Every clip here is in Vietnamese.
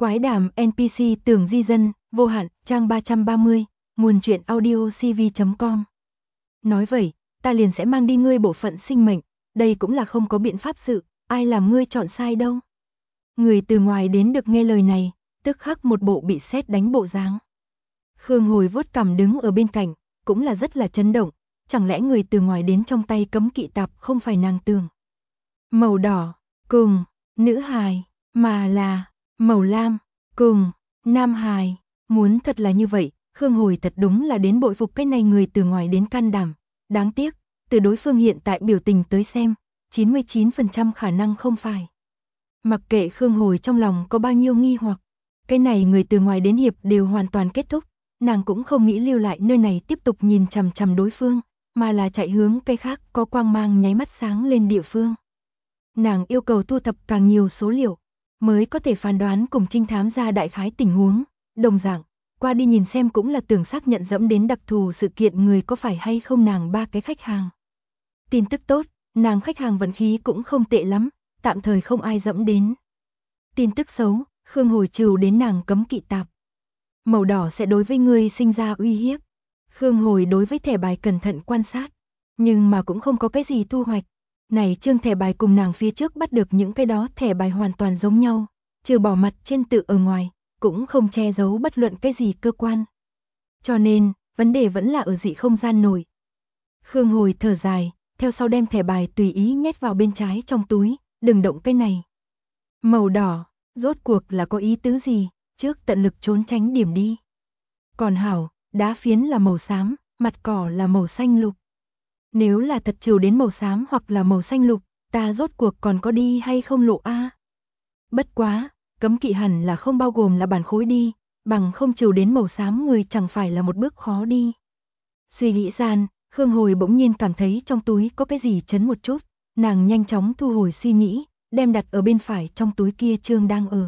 Quái đàm NPC tưởng di dân, vô hạn, trang 330, nguồn truyện audio cv.com. Nói vậy, ta liền sẽ mang đi ngươi bộ phận sinh mệnh, đây cũng là không có biện pháp sự, ai làm ngươi chọn sai đâu. Người từ ngoài đến được nghe lời này, tức khắc một bộ bị sét đánh bộ dáng. Khương Hồi vuốt cằm đứng ở bên cạnh, cũng là rất là chấn động, chẳng lẽ người từ ngoài đến trong tay cấm kỵ tạp không phải nàng tưởng. Màu đỏ, cùng, nữ hài, mà là, màu lam, cùng, nam hài, muốn thật là như vậy, Khương Hồi thật đúng là đến bội phục cái này người từ ngoài đến can đảm, đáng tiếc, từ đối phương hiện tại biểu tình tới xem, 99% khả năng không phải. Mặc kệ Khương Hồi trong lòng có bao nhiêu nghi hoặc, cái này người từ ngoài đến hiệp đều hoàn toàn kết thúc, nàng cũng không nghĩ lưu lại nơi này tiếp tục nhìn chằm chằm đối phương, mà là chạy hướng cây khác có quang mang nháy mắt sáng lên địa phương. Nàng yêu cầu thu thập càng nhiều số liệu, mới có thể phán đoán cùng trinh thám ra đại khái tình huống, đồng dạng, qua đi nhìn xem cũng là tưởng xác nhận dẫm đến đặc thù sự kiện người có phải hay không nàng ba cái khách hàng. Tin tức tốt, nàng khách hàng vận khí cũng không tệ lắm, tạm thời không ai dẫm đến. Tin tức xấu, Khương Hồi trừ đến nàng cấm kỵ tạp. Màu đỏ sẽ đối với ngươi sinh ra uy hiếp. Khương Hồi đối với thẻ bài cẩn thận quan sát, nhưng mà cũng không có cái gì thu hoạch. Này trương thẻ bài cùng nàng phía trước bắt được những cái đó thẻ bài hoàn toàn giống nhau, trừ bỏ mặt trên tự ở ngoài, cũng không che giấu bất luận cái gì cơ quan. Cho nên, vấn đề vẫn là ở dị không gian nổi. Khương Hồi thở dài, theo sau đem thẻ bài tùy ý nhét vào bên trái trong túi, đừng động cái này. Màu đỏ, rốt cuộc là có ý tứ gì, trước tận lực trốn tránh điểm đi. Còn hảo, đá phiến là màu xám, mặt cỏ là màu xanh lục. Nếu là thật trừ đến màu xám hoặc là màu xanh lục, ta rốt cuộc còn có đi hay không lộ a? Bất quá, cấm kỵ hẳn là không bao gồm là bản khối đi, bằng không trừ đến màu xám người chẳng phải là một bước khó đi. Suy nghĩ gian, Khương Hồi bỗng nhiên cảm thấy trong túi có cái gì chấn một chút, nàng nhanh chóng thu hồi suy nghĩ, đem đặt ở bên phải trong túi kia trương đang ở.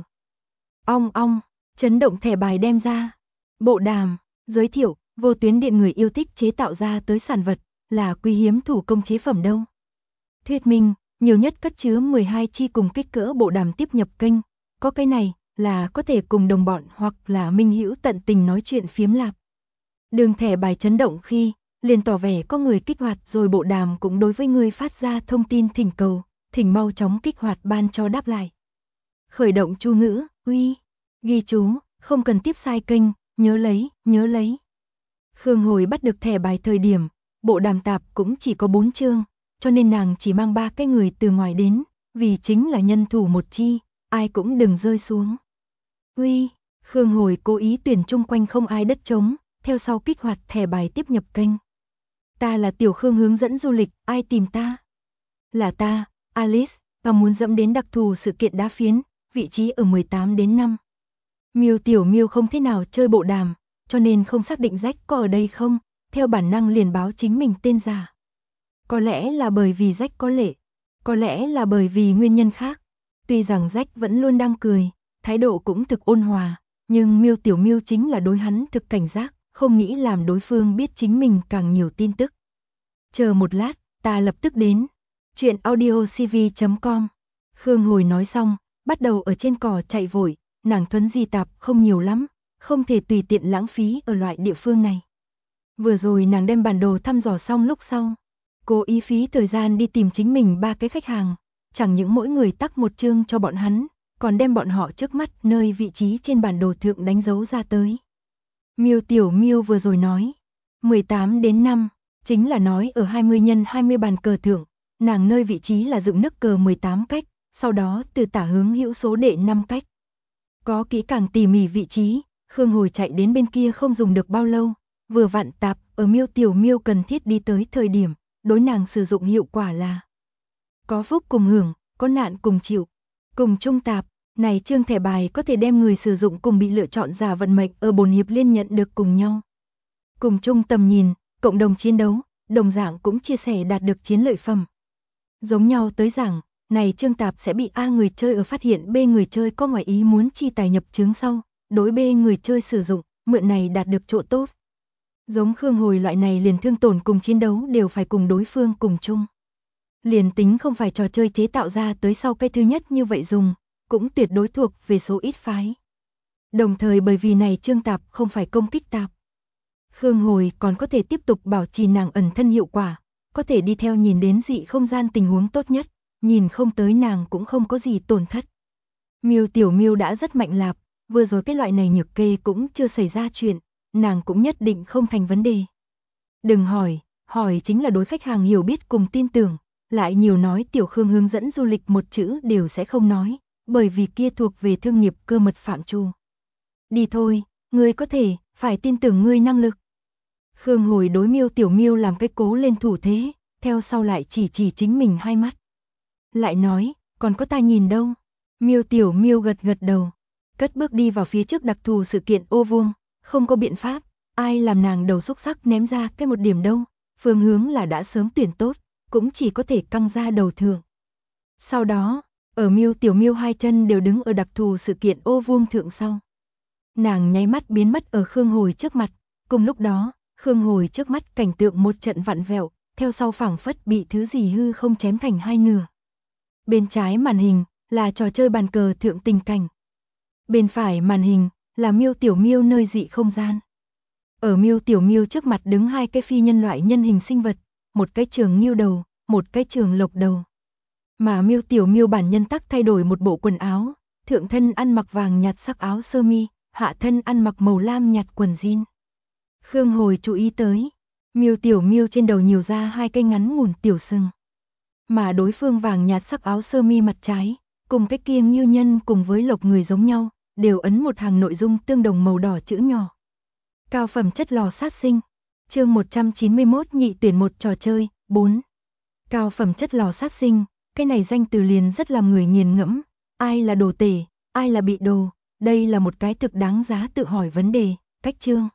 Ong ong, chấn động thẻ bài đem ra. Bộ đàm, giới thiệu, vô tuyến điện người yêu thích chế tạo ra tới sản vật, là quý hiếm thủ công chế phẩm đâu. Thuyết minh, nhiều nhất cất chứa 12 chi cùng kích cỡ bộ đàm tiếp nhập kênh, có cái này là có thể cùng đồng bọn hoặc là minh hữu tận tình nói chuyện phiếm lạp. Đường thẻ bài chấn động khi, liền tỏ vẻ có người kích hoạt rồi bộ đàm cũng đối với người phát ra thông tin thỉnh cầu, thỉnh mau chóng kích hoạt ban cho đáp lại. Khởi động chú ngữ, uy, ghi chú, không cần tiếp sai kênh, nhớ lấy, nhớ lấy. Khương Hồi bắt được thẻ bài thời điểm, bộ đàm tạp cũng chỉ có 4 chương, cho nên nàng chỉ mang 3 cái người từ ngoài đến, vì chính là nhân thủ một chi, ai cũng đừng rơi xuống. Uy, Khương Hồi cố ý tuyển chung quanh không ai đất trống, theo sau kích hoạt thẻ bài tiếp nhập kênh. Ta là Tiểu Khương hướng dẫn du lịch, ai tìm ta? Là ta, Alice, và muốn dẫm đến đặc thù sự kiện đá phiến, vị trí ở 18 đến 5. Miêu Tiểu Miêu không thế nào chơi bộ đàm, cho nên không xác định Jack có ở đây không, theo bản năng liền báo chính mình tên giả. Có lẽ là bởi vì Jack có lệ, có lẽ là bởi vì nguyên nhân khác. Tuy rằng Jack vẫn luôn đang cười, thái độ cũng thực ôn hòa, nhưng Miêu Tiểu Miêu chính là đối hắn thực cảnh giác, không nghĩ làm đối phương biết chính mình càng nhiều tin tức. Chờ một lát, ta lập tức đến. Chuyện audio cv.com. Khương Hồi nói xong, bắt đầu ở trên cỏ chạy vội, nàng thuấn di tạp không nhiều lắm, không thể tùy tiện lãng phí ở loại địa phương này. Vừa rồi nàng đem bản đồ thăm dò xong lúc sau, cố ý phí thời gian đi tìm chính mình 3 cái khách hàng, chẳng những mỗi người tắc một chương cho bọn hắn, còn đem bọn họ trước mắt nơi vị trí trên bản đồ thượng đánh dấu ra tới. Miêu Tiểu Miêu vừa rồi nói, 18 đến 5, chính là nói ở 20 x 20 bàn cờ thượng, nàng nơi vị trí là dựng nấc cờ 18 cách, sau đó từ tả hướng hữu số đệ 5 cách. Có kỹ càng tỉ mỉ vị trí, Khương Hồi chạy đến bên kia không dùng được bao lâu, vừa vặn tạp ở Miêu Tiểu Miêu cần thiết đi tới thời điểm, đối nàng sử dụng hiệu quả là có phúc cùng hưởng, có nạn cùng chịu, cùng chung tạp. Này trương thẻ bài có thể đem người sử dụng cùng bị lựa chọn giả vận mệnh ở bồn hiệp liên nhận được cùng nhau. Cùng chung tầm nhìn, cộng đồng chiến đấu, đồng dạng cũng chia sẻ đạt được chiến lợi phẩm. Giống nhau tới rằng, này trương tạp sẽ bị A người chơi ở phát hiện B người chơi có ngoài ý muốn chi tài nhập chứng sau, đối B người chơi sử dụng, mượn này đạt được chỗ tốt. Giống Khương Hồi loại này liền thương tổn cùng chiến đấu đều phải cùng đối phương cùng chung. Liền tính không phải trò chơi chế tạo ra tới sau cái thứ nhất như vậy dùng, cũng tuyệt đối thuộc về số ít phái. Đồng thời bởi vì này chương tạp không phải công kích tạp. Khương Hồi còn có thể tiếp tục bảo trì nàng ẩn thân hiệu quả, có thể đi theo nhìn đến dị không gian tình huống tốt nhất, nhìn không tới nàng cũng không có gì tổn thất. Miêu Tiểu Miêu đã rất mạnh lạp, vừa rồi cái loại này nhược kê cũng chưa xảy ra chuyện, nàng cũng nhất định không thành vấn đề. Đừng hỏi, hỏi chính là đối khách hàng hiểu biết cùng tin tưởng, lại nhiều nói Tiểu Khương hướng dẫn du lịch một chữ đều sẽ không nói, bởi vì kia thuộc về thương nghiệp cơ mật phạm trù. Đi thôi, ngươi có thể, phải tin tưởng ngươi năng lực. Khương Hồi đối Miêu Tiểu Miêu làm cái cố lên thủ thế, theo sau lại chỉ chính mình hai mắt. Lại nói, còn có ta nhìn đâu. Miêu Tiểu Miêu gật gật đầu, cất bước đi vào phía trước đặc thù sự kiện ô vuông, không có biện pháp, ai làm nàng đầu xúc sắc ném ra cái một điểm đâu, phương hướng là đã sớm tuyển tốt, cũng chỉ có thể căng ra đầu thường. Sau đó, ở Miêu Tiểu Miêu hai chân đều đứng ở đặc thù sự kiện ô vuông thượng sau. Nàng nháy mắt biến mất ở Khương Hồi trước mặt, cùng lúc đó, Khương Hồi trước mắt cảnh tượng một trận vặn vẹo, theo sau phảng phất bị thứ gì hư không chém thành hai nửa. Bên trái màn hình là trò chơi bàn cờ thượng tình cảnh. Bên phải màn hình là Miêu Tiểu Miêu nơi dị không gian. Ở Miêu Tiểu Miêu trước mặt đứng hai cái phi nhân loại nhân hình sinh vật, một cái trường ngưu đầu, một cái trường lộc đầu. Mà Miêu Tiểu Miêu bản nhân tắc thay đổi một bộ quần áo, thượng thân ăn mặc vàng nhạt sắc áo sơ mi, hạ thân ăn mặc màu lam nhạt quần jean. Khương Hồi chú ý tới, Miêu Tiểu Miêu trên đầu nhiều ra hai cây ngắn ngủn tiểu sừng. Mà đối phương vàng nhạt sắc áo sơ mi mặt trái, cùng cái kia ngưu nhân cùng với lộc người giống nhau, đều ấn một hàng nội dung tương đồng màu đỏ chữ nhỏ. Cao phẩm chất lò sát sinh. Chương 191 nhị tuyển một trò chơi, 4. Cao phẩm chất lò sát sinh, cái này danh từ liền rất làm người nghiền ngẫm, ai là đồ tể, ai là bị đồ, đây là một cái thực đáng giá tự hỏi vấn đề, cách chương.